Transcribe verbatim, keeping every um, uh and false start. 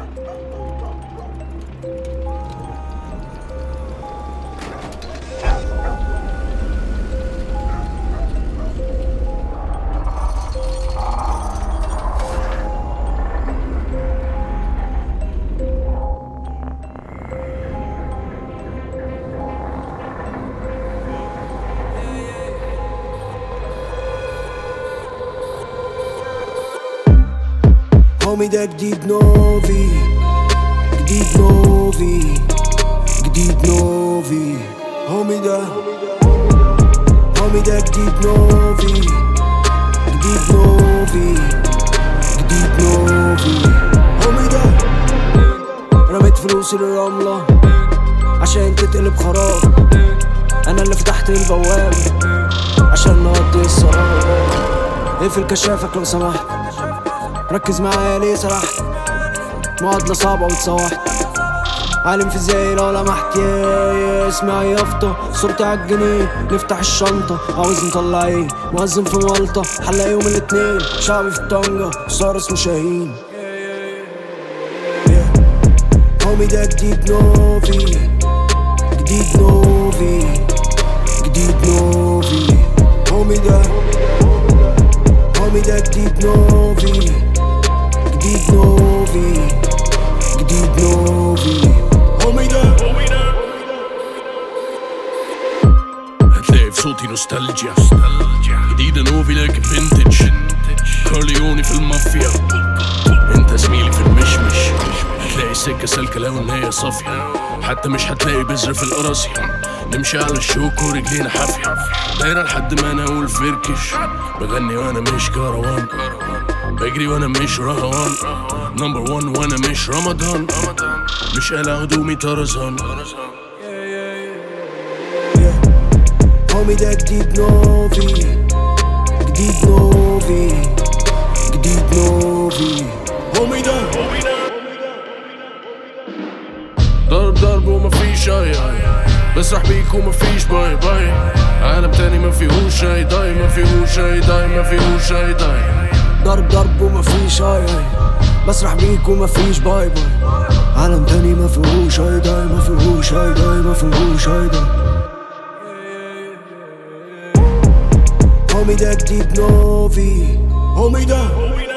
هومي ده جديد نوفي، جديد نوفي، جديد نوفي. هومي ده هومي ده جديد نوفي، جديد نوفي، جديد نوفي. هومي ده رميت فلوسي للرملة عشان تتقلب خراب. انا اللي فتحت البوابة عشان نقضي السراب. اقفل كشافك لو سمحت، ركز معايا ليه سرحت. معادلة صعبة واتسوحت، عالم فيزيائي لو لمحت. يا يا اسمعي يافطة، صورتي عالجنيه. نفتح الشنطة، عاوز نطلع ايه؟ مؤذن في مالطة، حلقة يوم الاتنين. شعبي في طنجة، صار اسمه شاهين. هومي ده جديد نوفي، جديد نوفي، جديد نوفي. هومي ده هومي ده جديد نوفي، جديد نوفي، جديد نوفي. هومي ده هتلاقي في صوتي نوستالجيا، جديدة نوفي لكن فينتج. كارليوني في المافيا، انت زميلي في المشمش. هتلاقي السكة سالكة لو ان هي صافية، حتى مش هتلاقي بذر في القراصية. نمشي على الشوك ورجلينا حافية، دايرة لحد ما انا اقول فركش. بغني وانا مش كروان، بجري وانا مش رهوان. نمبر وان وانا مش رمضان، مش قلع هدومي طرزان. هومي ده جديد نوفي، جديد نوفي، جديد نوفي. هومي ده ضرب ضرب ومفيش اي اي، بسرح بيك ومفيش باي باي. عالم تاني مفيهوش اي داي، مفيهوش اي داي، مفيهوش اي داي. ضرب ضرب ومفيش اي اي، بسرح بيك ومفيش باي باي. عالم تاني مفيهوش اي داي، مفيهوش اي داي، مفيهوش اي داي. هومي ده جديد نوفي، هومي ده